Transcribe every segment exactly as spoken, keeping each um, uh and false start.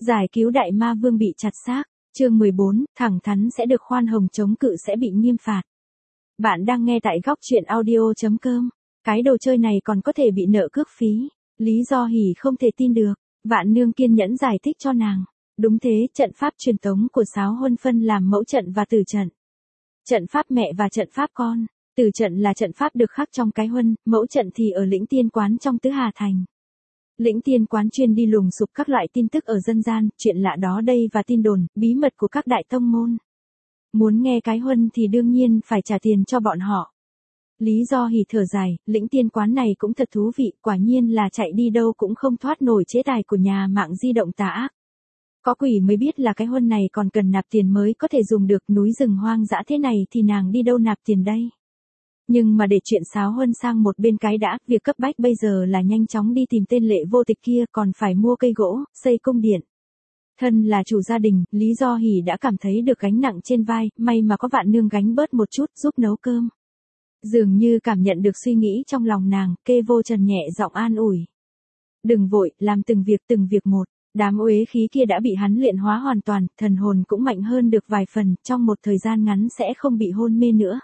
Giải cứu đại ma vương bị chặt xác, chương mười bốn, thẳng thắn sẽ được khoan hồng, chống cự sẽ bị nghiêm phạt. Bạn đang nghe tại góc truyện audio.com. Cái đồ chơi này còn có thể bị nợ cước phí. Lý Do Hỉ không thể tin được. Vạn Nương kiên nhẫn giải thích cho nàng. Đúng thế, trận pháp truyền tống của Sáo Huân phân làm mẫu trận và tử trận. Trận pháp mẹ và trận pháp con. Tử trận là trận pháp được khắc trong cái huân, mẫu trận thì ở Lĩnh Tiên Quán trong Tứ Hà Thành. Lĩnh Tiên Quán chuyên đi lùng sục các loại tin tức ở dân gian, chuyện lạ đó đây và tin đồn, bí mật của các đại tông môn. Muốn nghe cái huân thì đương nhiên phải trả tiền cho bọn họ. Lý Do Hỉ thở dài, Lĩnh Tiên Quán này cũng thật thú vị, quả nhiên là chạy đi đâu cũng không thoát nổi chế tài của nhà mạng di động tà ác. Có quỷ mới biết là cái huân này còn cần nạp tiền mới có thể dùng được, núi rừng hoang dã thế này thì nàng đi đâu nạp tiền đây. Nhưng mà để chuyện Sáo Huân sang một bên cái đã, việc cấp bách bây giờ là nhanh chóng đi tìm tên Lệ Vô Tịch kia, còn phải mua cây gỗ, xây cung điện. Thân là chủ gia đình, Lý Do Hỉ đã cảm thấy được gánh nặng trên vai, may mà có Vạn Nương gánh bớt một chút, giúp nấu cơm. Dường như cảm nhận được suy nghĩ trong lòng nàng, Kê Vô Trần nhẹ giọng an ủi. Đừng vội, làm từng việc từng việc một. Đám uế khí kia đã bị hắn luyện hóa hoàn toàn, thần hồn cũng mạnh hơn được vài phần, trong một thời gian ngắn sẽ không bị hôn mê nữa.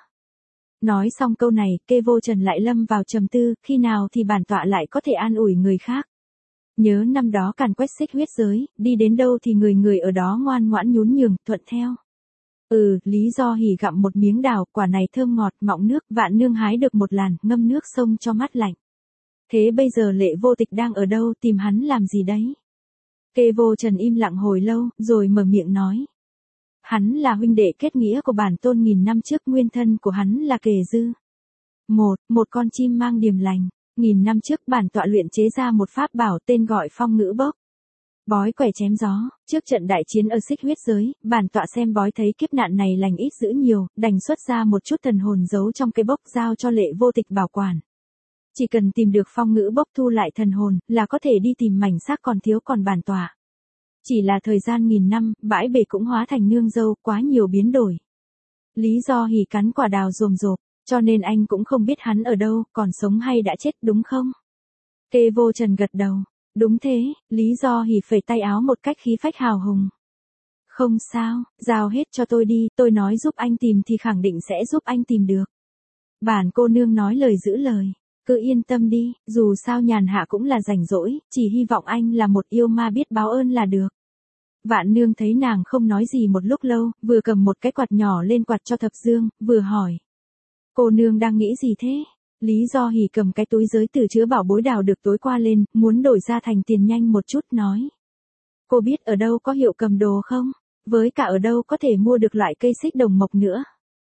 Nói xong câu này, Kê Vô Trần lại lâm vào trầm tư, khi nào thì bản tọa lại có thể an ủi người khác. Nhớ năm đó càn quét xích huyết giới, đi đến đâu thì người người ở đó ngoan ngoãn nhún nhường, thuận theo. Ừ, Lý Do Hỉ gặm một miếng đào, quả này thơm ngọt, mọng nước, Vạn Nương hái được một làn, ngâm nước sông cho mát lạnh. Thế bây giờ Lệ Vô Tịch đang ở đâu, tìm hắn làm gì đấy? Kê Vô Trần im lặng hồi lâu, rồi mở miệng nói. Hắn là huynh đệ kết nghĩa của bản tôn nghìn năm trước, nguyên thân của hắn là Kề Dư. Một, một con chim mang điềm lành. Nghìn năm trước bản tọa luyện chế ra một pháp bảo tên gọi Phong Ngữ Bốc. Bói quẻ chém gió, trước trận đại chiến ở xích huyết giới, bản tọa xem bói thấy kiếp nạn này lành ít dữ nhiều, đành xuất ra một chút thần hồn giấu trong cây bốc giao cho Lệ Vô Tịch bảo quản. Chỉ cần tìm được Phong Ngữ Bốc thu lại thần hồn, là có thể đi tìm mảnh xác còn thiếu còn bản tọa. Chỉ là thời gian nghìn năm, bãi bể cũng hóa thành nương dâu, quá nhiều biến đổi. Lý Do Hỉ cắn quả đào rồm rộp, cho nên anh cũng không biết hắn ở đâu, còn sống hay đã chết, đúng không? Kê Vô Trần gật đầu. Đúng thế, Lý Do Hỉ phẩy tay áo một cách khí phách hào hùng. Không sao, giao hết cho tôi đi, tôi nói giúp anh tìm thì khẳng định sẽ giúp anh tìm được. Bản cô nương nói lời giữ lời, cứ yên tâm đi, dù sao nhàn hạ cũng là rảnh rỗi, chỉ hy vọng anh là một yêu ma biết báo ơn là được. Vạn Nương thấy nàng không nói gì một lúc lâu, vừa cầm một cái quạt nhỏ lên quạt cho Thập Dương, vừa hỏi. Cô nương đang nghĩ gì thế? Lý Do Hỉ cầm cái túi giới từ chứa bảo bối đào được tối qua lên, muốn đổi ra thành tiền nhanh một chút, nói. Cô biết ở đâu có hiệu cầm đồ không? Với cả ở đâu có thể mua được loại cây xích đồng mộc nữa?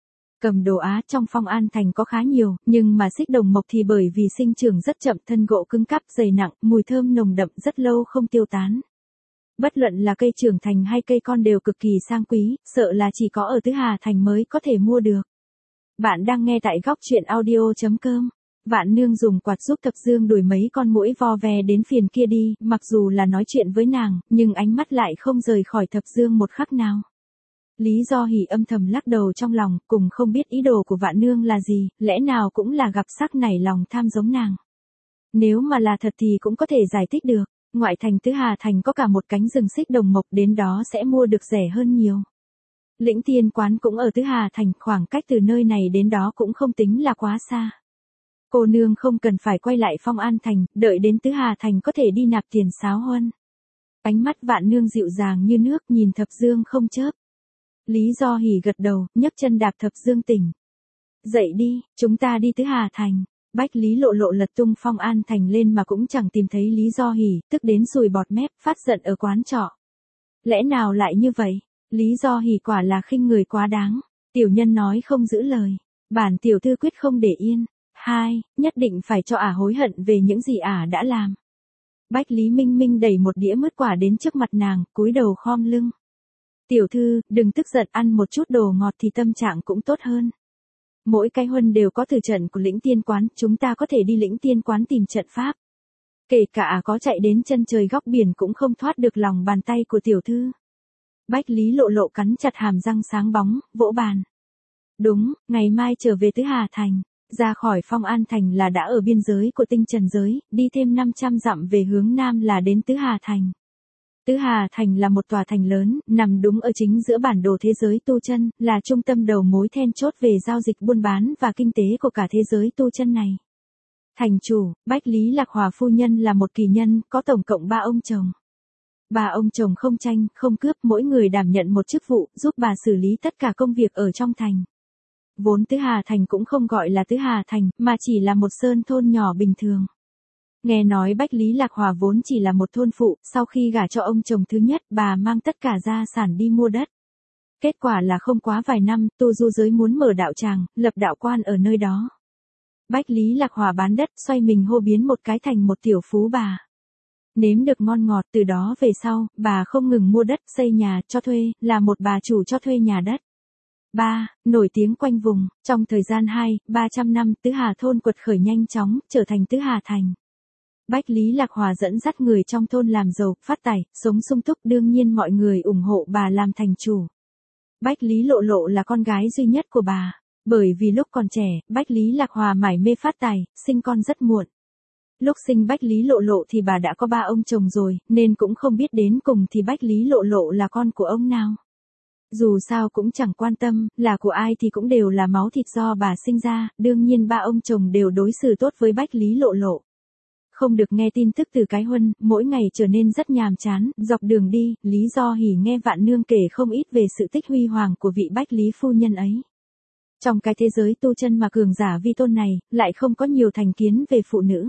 Cầm đồ Á trong Phong An Thành có khá nhiều, nhưng mà xích đồng mộc thì bởi vì sinh trưởng rất chậm, thân gỗ cứng cáp, dày nặng, mùi thơm nồng đậm, rất lâu không tiêu tán. Bất luận là cây trưởng thành hay cây con đều cực kỳ sang quý, sợ là chỉ có ở Tứ Hà Thành mới có thể mua được. Bạn đang nghe tại góc truyện audio.com. Vạn Nương dùng quạt giúp Thập Dương đuổi mấy con muỗi vo ve đến phiền kia đi, mặc dù là nói chuyện với nàng, nhưng ánh mắt lại không rời khỏi Thập Dương một khắc nào. Lý Do Hỉ âm thầm lắc đầu trong lòng, cùng không biết ý đồ của Vạn Nương là gì, lẽ nào cũng là gặp sắc nảy lòng tham giống nàng. Nếu mà là thật thì cũng có thể giải thích được, ngoại thành Tứ Hà Thành có cả một cánh rừng xích đồng mộc, đến đó sẽ mua được rẻ hơn nhiều. Lĩnh Tiên Quán cũng ở Tứ Hà Thành, khoảng cách từ nơi này đến đó cũng không tính là quá xa. Cô nương không cần phải quay lại Phong An Thành, đợi đến Tứ Hà Thành có thể đi nạp tiền Sáo Huân. Ánh mắt Vạn Nương dịu dàng như nước, nhìn Thập Dương không chớp. Lý Do Hỉ gật đầu, nhấc chân đạp Thập Dương tỉnh. Dậy đi, chúng ta đi Tứ Hà Thành. Bách Lý Lộ Lộ lật tung Phong An Thành lên mà cũng chẳng tìm thấy Lý Do Hỉ, tức đến sùi bọt mép, phát giận ở quán trọ. Lẽ nào lại như vậy? Lý Do Hỉ quả là khinh người quá đáng. Tiểu nhân nói không giữ lời. Bản tiểu thư quyết không để yên. Hai, nhất định phải cho ả hối hận về những gì ả đã làm. Bách Lý Minh Minh đẩy một đĩa mứt quả đến trước mặt nàng, cúi đầu khom lưng. Tiểu thư, đừng tức giận, ăn một chút đồ ngọt thì tâm trạng cũng tốt hơn. Mỗi cái huân đều có tử trận của Lĩnh Tiên Quán, chúng ta có thể đi Lĩnh Tiên Quán tìm trận pháp. Kể cả ả có chạy đến chân trời góc biển cũng không thoát được lòng bàn tay của tiểu thư. Bách Lý Lộ Lộ cắn chặt hàm răng sáng bóng, vỗ bàn. Đúng, ngày mai trở về Tứ Hà Thành, ra khỏi Phong An Thành là đã ở biên giới của tinh trần giới, đi thêm năm trăm dặm về hướng nam là đến Tứ Hà Thành. Tứ Hà Thành là một tòa thành lớn, nằm đúng ở chính giữa bản đồ thế giới tu chân, là trung tâm đầu mối then chốt về giao dịch buôn bán và kinh tế của cả thế giới tu chân này. Thành chủ, Bách Lý Lạc Hòa phu nhân là một kỳ nhân, có tổng cộng ba ông chồng. Ba ông chồng không tranh, không cướp, mỗi người đảm nhận một chức vụ, giúp bà xử lý tất cả công việc ở trong thành. Vốn Tứ Hà Thành cũng không gọi là Tứ Hà Thành, mà chỉ là một sơn thôn nhỏ bình thường. Nghe nói Bách Lý Lạc Hòa vốn chỉ là một thôn phụ, sau khi gả cho ông chồng thứ nhất, bà mang tất cả gia sản đi mua đất. Kết quả là không quá vài năm, tu du giới muốn mở đạo tràng, lập đạo quan ở nơi đó. Bách Lý Lạc Hòa bán đất, xoay mình hô biến một cái thành một tiểu phú bà. Nếm được ngon ngọt, từ đó về sau, bà không ngừng mua đất, xây nhà, cho thuê, là một bà chủ cho thuê nhà đất. ba. Nổi tiếng quanh vùng, trong thời gian hai, ba trăm năm, Tứ Hà thôn quật khởi nhanh chóng, trở thành Tứ Hà Thành. Bách Lý Lạc Hòa dẫn dắt người trong thôn làm giàu, phát tài, sống sung túc, đương nhiên mọi người ủng hộ bà làm thành chủ. Bách Lý Lộ Lộ là con gái duy nhất của bà. Bởi vì lúc còn trẻ, Bách Lý Lạc Hòa mải mê phát tài, sinh con rất muộn. Lúc sinh Bách Lý Lộ Lộ thì bà đã có ba ông chồng rồi, nên cũng không biết đến cùng thì Bách Lý Lộ Lộ là con của ông nào. Dù sao cũng chẳng quan tâm, là của ai thì cũng đều là máu thịt do bà sinh ra, đương nhiên ba ông chồng đều đối xử tốt với Bách Lý Lộ Lộ. Không được nghe tin tức từ cái huân, mỗi ngày trở nên rất nhàm chán, dọc đường đi, Lý Do Hỉ nghe Vạn Nương kể không ít về sự tích huy hoàng của vị Bách Lý phu nhân ấy. Trong cái thế giới tu chân mà cường giả vi tôn này, lại không có nhiều thành kiến về phụ nữ.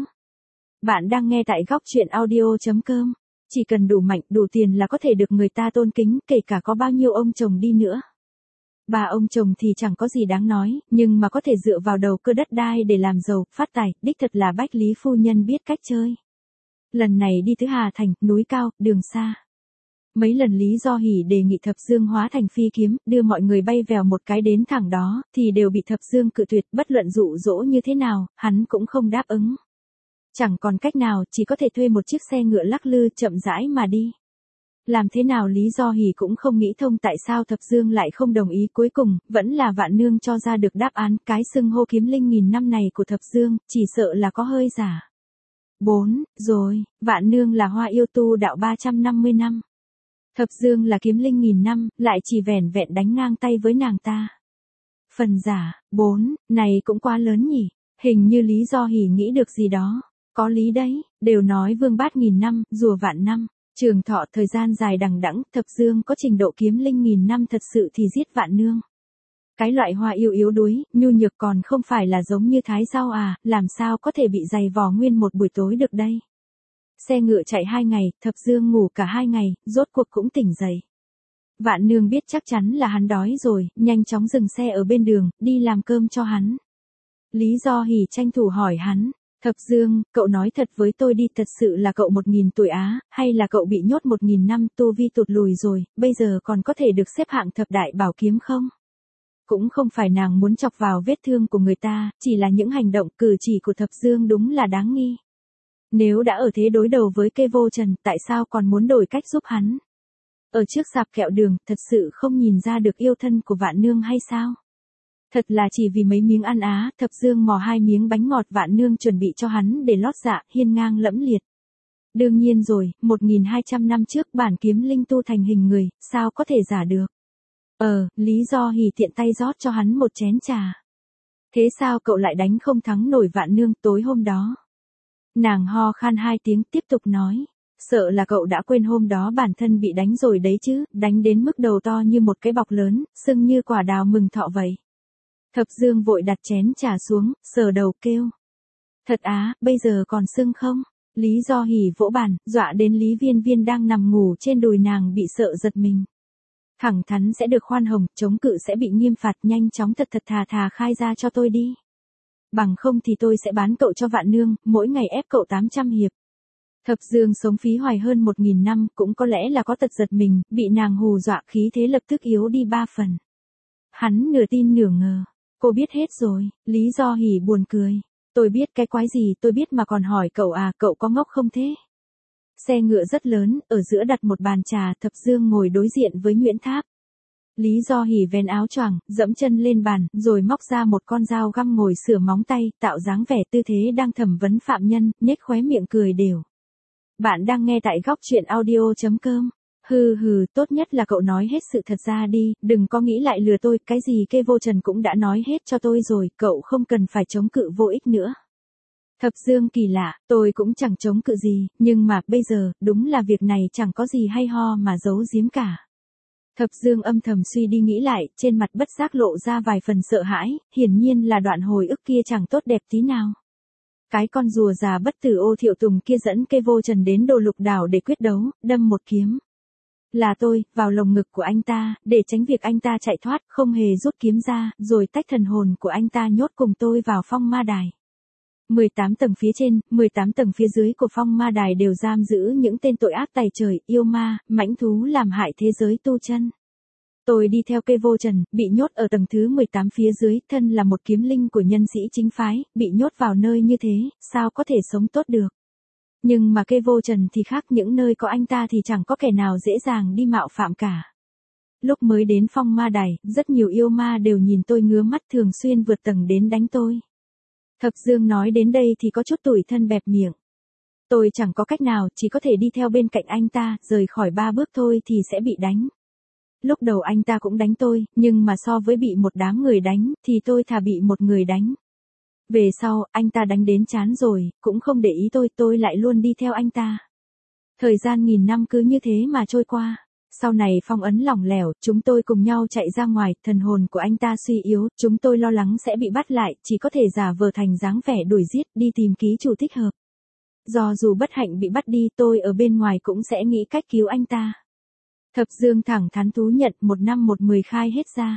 Bạn đang nghe tại góc truyện audio chấm com. Chỉ cần đủ mạnh, đủ tiền là có thể được người ta tôn kính, kể cả có bao nhiêu ông chồng đi nữa. Ba ông chồng thì chẳng có gì đáng nói, nhưng mà có thể dựa vào đầu cơ đất đai để làm giàu, phát tài, đích thật là Bách Lý phu nhân biết cách chơi. Lần này đi Tứ Hà Thành, núi cao, đường xa. Mấy lần Lý Do Hỉ đề nghị Thập Dương hóa thành phi kiếm, đưa mọi người bay vèo một cái đến thẳng đó, thì đều bị Thập Dương cự tuyệt, bất luận dụ dỗ như thế nào, hắn cũng không đáp ứng. Chẳng còn cách nào, chỉ có thể thuê một chiếc xe ngựa lắc lư chậm rãi mà đi. Làm thế nào Lý Do Hỉ cũng không nghĩ thông tại sao Thập Dương lại không đồng ý, cuối cùng, vẫn là Vạn Nương cho ra được đáp án, cái xưng hô kiếm linh nghìn năm này của Thập Dương, chỉ sợ là có hơi giả. bốn. Rồi, Vạn Nương là hoa yêu tu đạo ba trăm năm mươi năm. Thập Dương là kiếm linh nghìn năm, lại chỉ vẻn vẹn đánh ngang tay với nàng ta. Phần giả. bốn. Này cũng quá lớn nhỉ, hình như Lý Do Hỉ nghĩ được gì đó. Có lý đấy, đều nói vương bát nghìn năm, rùa vạn năm. Trường thọ thời gian dài đằng đẵng, Thập Dương có trình độ kiếm linh nghìn năm thật sự thì giết Vạn Nương. Cái loại hoa yêu yếu đuối, nhu nhược còn không phải là giống như thái rau à, làm sao có thể bị dày vò nguyên một buổi tối được đây. Xe ngựa chạy hai ngày, Thập Dương ngủ cả hai ngày, rốt cuộc cũng tỉnh dậy. Vạn Nương biết chắc chắn là hắn đói rồi, nhanh chóng dừng xe ở bên đường, đi làm cơm cho hắn. Lý Do Hỉ tranh thủ hỏi hắn. Thập Dương, cậu nói thật với tôi đi, thật sự là cậu một nghìn tuổi á, hay là cậu bị nhốt một nghìn năm, tu vi tụt lùi rồi, bây giờ còn có thể được xếp hạng thập đại bảo kiếm không? Cũng không phải nàng muốn chọc vào vết thương của người ta, chỉ là những hành động cử chỉ của Thập Dương đúng là đáng nghi. Nếu đã ở thế đối đầu với Kê Vô Trần, tại sao còn muốn đổi cách giúp hắn? Ở trước sạp kẹo đường, thật sự không nhìn ra được yêu thân của Vạn Nương hay sao? Thật là chỉ vì mấy miếng ăn á, Thập Dương mò hai miếng bánh ngọt Vạn Nương chuẩn bị cho hắn để lót dạ, hiên ngang lẫm liệt. Đương nhiên rồi, một nghìn hai trăm năm trước bản kiếm linh tu thành hình người, sao có thể giả được? Ờ, Lý Do Hỉ tiện tay rót cho hắn một chén trà. Thế sao cậu lại đánh không thắng nổi Vạn Nương tối hôm đó? Nàng ho khan hai tiếng tiếp tục nói. Sợ là cậu đã quên hôm đó bản thân bị đánh rồi đấy chứ, đánh đến mức đầu to như một cái bọc lớn, sưng như quả đào mừng thọ vậy. Thập Dương vội đặt chén trà xuống, sờ đầu kêu. Thật á, bây giờ còn sưng không? Lý Do Hỉ vỗ bàn, dọa đến Lý Viên Viên đang nằm ngủ trên đùi nàng bị sợ giật mình. Thẳng thắn sẽ được khoan hồng, chống cự sẽ bị nghiêm phạt, nhanh chóng thật thật thà thà khai ra cho tôi đi. Bằng không thì tôi sẽ bán cậu cho Vạn Nương, mỗi ngày ép cậu tám trăm hiệp. Thập Dương sống phí hoài hơn một nghìn năm, cũng có lẽ là có tật giật mình, bị nàng hù dọa khí thế lập tức yếu đi ba phần. Hắn nửa tin nửa ngờ. Cô biết hết rồi, Lý Do Hỉ buồn cười. Tôi biết cái quái gì, tôi biết mà còn hỏi cậu à, cậu có ngốc không thế? Xe ngựa rất lớn, ở giữa đặt một bàn trà, Thập Dương ngồi đối diện với Nguyễn Tháp. Lý Do Hỉ vén áo choàng, dẫm chân lên bàn, rồi móc ra một con dao găm ngồi sửa móng tay, tạo dáng vẻ tư thế đang thẩm vấn phạm nhân, nhếch khóe miệng cười đều. Bạn đang nghe tại góc truyện audio chấm com. Hừ hừ, tốt nhất là cậu nói hết sự thật ra đi, đừng có nghĩ lại lừa tôi, cái gì Kê Vô Trần cũng đã nói hết cho tôi rồi, cậu không cần phải chống cự vô ích nữa. Thập Dương kỳ lạ, tôi cũng chẳng chống cự gì, nhưng mà bây giờ, đúng là việc này chẳng có gì hay ho mà giấu giếm cả. Thập Dương âm thầm suy đi nghĩ lại, trên mặt bất giác lộ ra vài phần sợ hãi, hiển nhiên là đoạn hồi ức kia chẳng tốt đẹp tí nào. Cái con rùa già bất tử Ô Thiệu Tùng kia dẫn Kê Vô Trần đến Đồ Lục Đảo để quyết đấu, đâm một kiếm. Là tôi, vào lồng ngực của anh ta, để tránh việc anh ta chạy thoát, không hề rút kiếm ra, rồi tách thần hồn của anh ta nhốt cùng tôi vào phong ma đài. mười tám tầng phía trên, mười tám tầng phía dưới của phong ma đài đều giam giữ những tên tội ác tày trời, yêu ma, mãnh thú làm hại thế giới tu chân. Tôi đi theo Kê Vô Trần, bị nhốt ở tầng thứ mười tám phía dưới, thân là một kiếm linh của nhân sĩ chính phái, bị nhốt vào nơi như thế, sao có thể sống tốt được. Nhưng mà Kê Vô Trần thì khác, những nơi có anh ta thì chẳng có kẻ nào dễ dàng đi mạo phạm cả. Lúc mới đến phong ma đài, rất nhiều yêu ma đều nhìn tôi ngứa mắt, thường xuyên vượt tầng đến đánh tôi. Thập Dương nói đến đây thì có chút tủi thân bẹp miệng. Tôi chẳng có cách nào, chỉ có thể đi theo bên cạnh anh ta, rời khỏi ba bước thôi thì sẽ bị đánh. Lúc đầu anh ta cũng đánh tôi, nhưng mà so với bị một đám người đánh, thì tôi thà bị một người đánh. Về sau, anh ta đánh đến chán rồi, cũng không để ý tôi, tôi lại luôn đi theo anh ta. Thời gian nghìn năm cứ như thế mà trôi qua. Sau này phong ấn lỏng lẻo, chúng tôi cùng nhau chạy ra ngoài, thần hồn của anh ta suy yếu, chúng tôi lo lắng sẽ bị bắt lại, chỉ có thể giả vờ thành dáng vẻ đuổi giết, đi tìm ký chủ thích hợp. Do dù bất hạnh bị bắt đi, tôi ở bên ngoài cũng sẽ nghĩ cách cứu anh ta. Thập Dương thẳng thắn thú nhận, một năm một mười khai hết ra.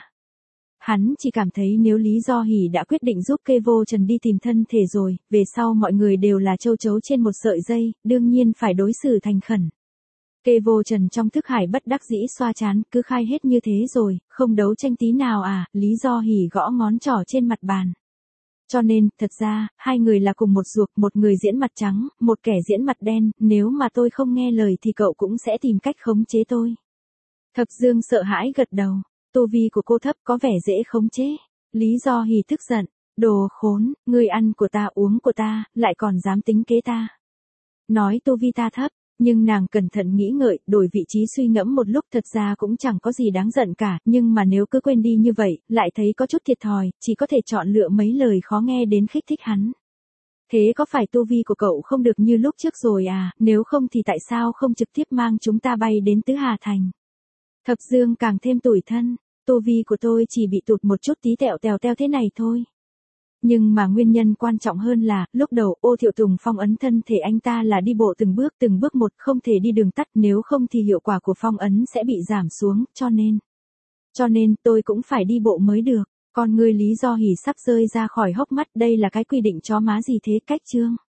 Hắn chỉ cảm thấy nếu Lý Do Hỉ đã quyết định giúp Kê Vô Trần đi tìm thân thể rồi, về sau mọi người đều là châu chấu trên một sợi dây, đương nhiên phải đối xử thành khẩn. Kê Vô Trần trong thức hải bất đắc dĩ xoa chán, cứ khai hết như thế rồi, không đấu tranh tí nào à, Lý Do Hỉ gõ ngón trỏ trên mặt bàn. Cho nên, thật ra, hai người là cùng một ruột, một người diễn mặt trắng, một kẻ diễn mặt đen, nếu mà tôi không nghe lời thì cậu cũng sẽ tìm cách khống chế tôi. Thập Dương sợ hãi gật đầu, tu vi của cô thấp có vẻ dễ khống chế. Lý Do Hỉ tức giận, đồ khốn, ngươi ăn của ta uống của ta, lại còn dám tính kế ta. Nói tu vi ta thấp, nhưng nàng cẩn thận nghĩ ngợi, đổi vị trí suy ngẫm một lúc, thật ra cũng chẳng có gì đáng giận cả, nhưng mà nếu cứ quên đi như vậy, lại thấy có chút thiệt thòi, chỉ có thể chọn lựa mấy lời khó nghe đến khích thích hắn. Thế có phải tu vi của cậu không được như lúc trước rồi à, nếu không thì tại sao không trực tiếp mang chúng ta bay đến Tứ Hà Thành? Thập Dương càng thêm tủi thân, tu vi của tôi chỉ bị tụt một chút tí tẹo tèo teo thế này thôi. Nhưng mà nguyên nhân quan trọng hơn là, lúc đầu Ô Thiệu Tùng phong ấn thân thể anh ta là đi bộ từng bước từng bước một, không thể đi đường tắt, nếu không thì hiệu quả của phong ấn sẽ bị giảm xuống, cho nên. Cho nên tôi cũng phải đi bộ mới được, con người Lý Do Hỉ sắp rơi ra khỏi hốc mắt, đây là cái quy định chó má gì thế, cách chương.